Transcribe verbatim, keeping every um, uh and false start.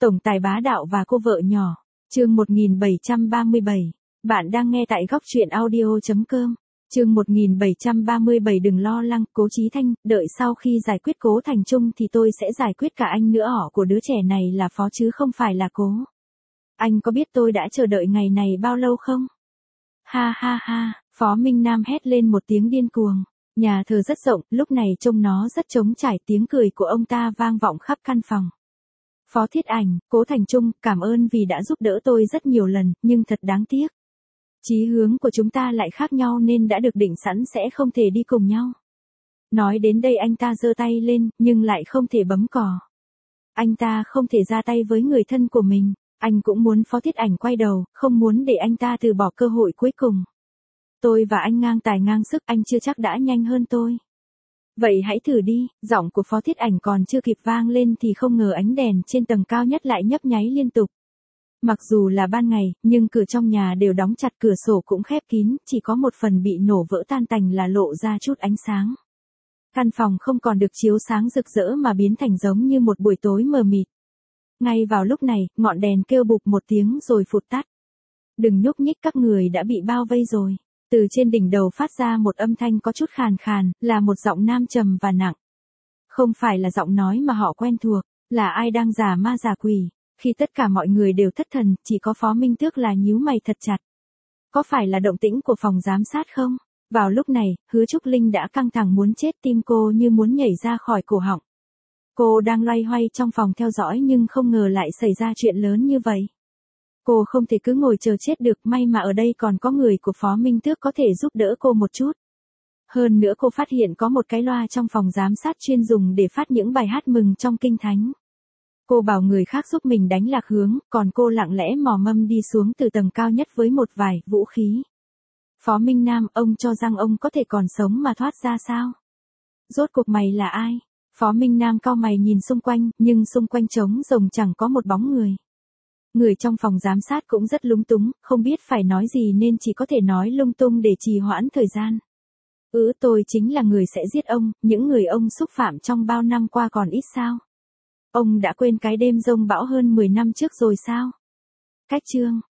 Tổng tài bá đạo và cô vợ nhỏ. Chương một nghìn bảy trăm ba mươi bảy. Bạn đang nghe tại góc truyện audio chấm com. Chương một nghìn bảy trăm ba mươi bảy. Đừng lo lắng, Cố Chí Thanh, đợi sau khi giải quyết Cố Thành Trung thì tôi sẽ giải quyết cả anh nữa. Họ của đứa trẻ này là Phó chứ không phải là Cố. Anh có biết tôi đã chờ đợi ngày này bao lâu không? Ha ha ha, Phó Minh Nam hét lên một tiếng điên cuồng. Nhà thờ rất rộng, lúc này trông nó rất trống trải, tiếng cười của ông ta vang vọng khắp căn phòng. Phó Thiết Ảnh, Cố Thành Trung, cảm ơn vì đã giúp đỡ tôi rất nhiều lần, nhưng thật đáng tiếc. Chí hướng của chúng ta lại khác nhau nên đã được định sẵn sẽ không thể đi cùng nhau. Nói đến đây anh ta giơ tay lên, nhưng lại không thể bấm cò. Anh ta không thể ra tay với người thân của mình. Anh cũng muốn Phó Thiết Ảnh quay đầu, không muốn để anh ta từ bỏ cơ hội cuối cùng. Tôi và anh ngang tài ngang sức, anh chưa chắc đã nhanh hơn tôi. Vậy hãy thử đi. Giọng của Phó Thiết Ảnh còn chưa kịp vang lên thì không ngờ ánh đèn trên tầng cao nhất lại nhấp nháy liên tục. Mặc dù là ban ngày, nhưng cửa trong nhà đều đóng chặt, cửa sổ cũng khép kín, chỉ có một phần bị nổ vỡ tan tành là lộ ra chút ánh sáng. Căn phòng không còn được chiếu sáng rực rỡ mà biến thành giống như một buổi tối mờ mịt. Ngay vào lúc này, ngọn đèn kêu bụp một tiếng rồi phụt tắt. Đừng nhúc nhích, các người đã bị bao vây rồi. Từ trên đỉnh đầu phát ra một âm thanh có chút khàn khàn, là một giọng nam trầm và nặng. Không phải là giọng nói mà họ quen thuộc, là ai đang giả ma giả quỷ. Khi tất cả mọi người đều thất thần, chỉ có Phó Minh Tước là nhíu mày thật chặt. Có phải là động tĩnh của phòng giám sát không? Vào lúc này, Hứa Trúc Linh đã căng thẳng muốn chết, tim cô như muốn nhảy ra khỏi cổ họng. Cô đang loay hoay trong phòng theo dõi nhưng không ngờ lại xảy ra chuyện lớn như vậy. Cô không thể cứ ngồi chờ chết được, may mà ở đây còn có người của Phó Minh Tước có thể giúp đỡ cô một chút. Hơn nữa cô phát hiện có một cái loa trong phòng giám sát chuyên dùng để phát những bài hát mừng trong kinh thánh. Cô bảo người khác giúp mình đánh lạc hướng, còn cô lặng lẽ mò mẫm đi xuống từ tầng cao nhất với một vài vũ khí. Phó Minh Nam, ông cho rằng ông có thể còn sống mà thoát ra sao? Rốt cuộc mày là ai? Phó Minh Nam cau mày nhìn xung quanh, nhưng xung quanh trống rỗng chẳng có một bóng người. Người trong phòng giám sát cũng rất lúng túng, không biết phải nói gì nên chỉ có thể nói lung tung để trì hoãn thời gian. Ừ, tôi chính là người sẽ giết ông, những người ông xúc phạm trong bao năm qua còn ít sao? Ông đã quên cái đêm giông bão hơn mười năm trước rồi sao? Cách chương.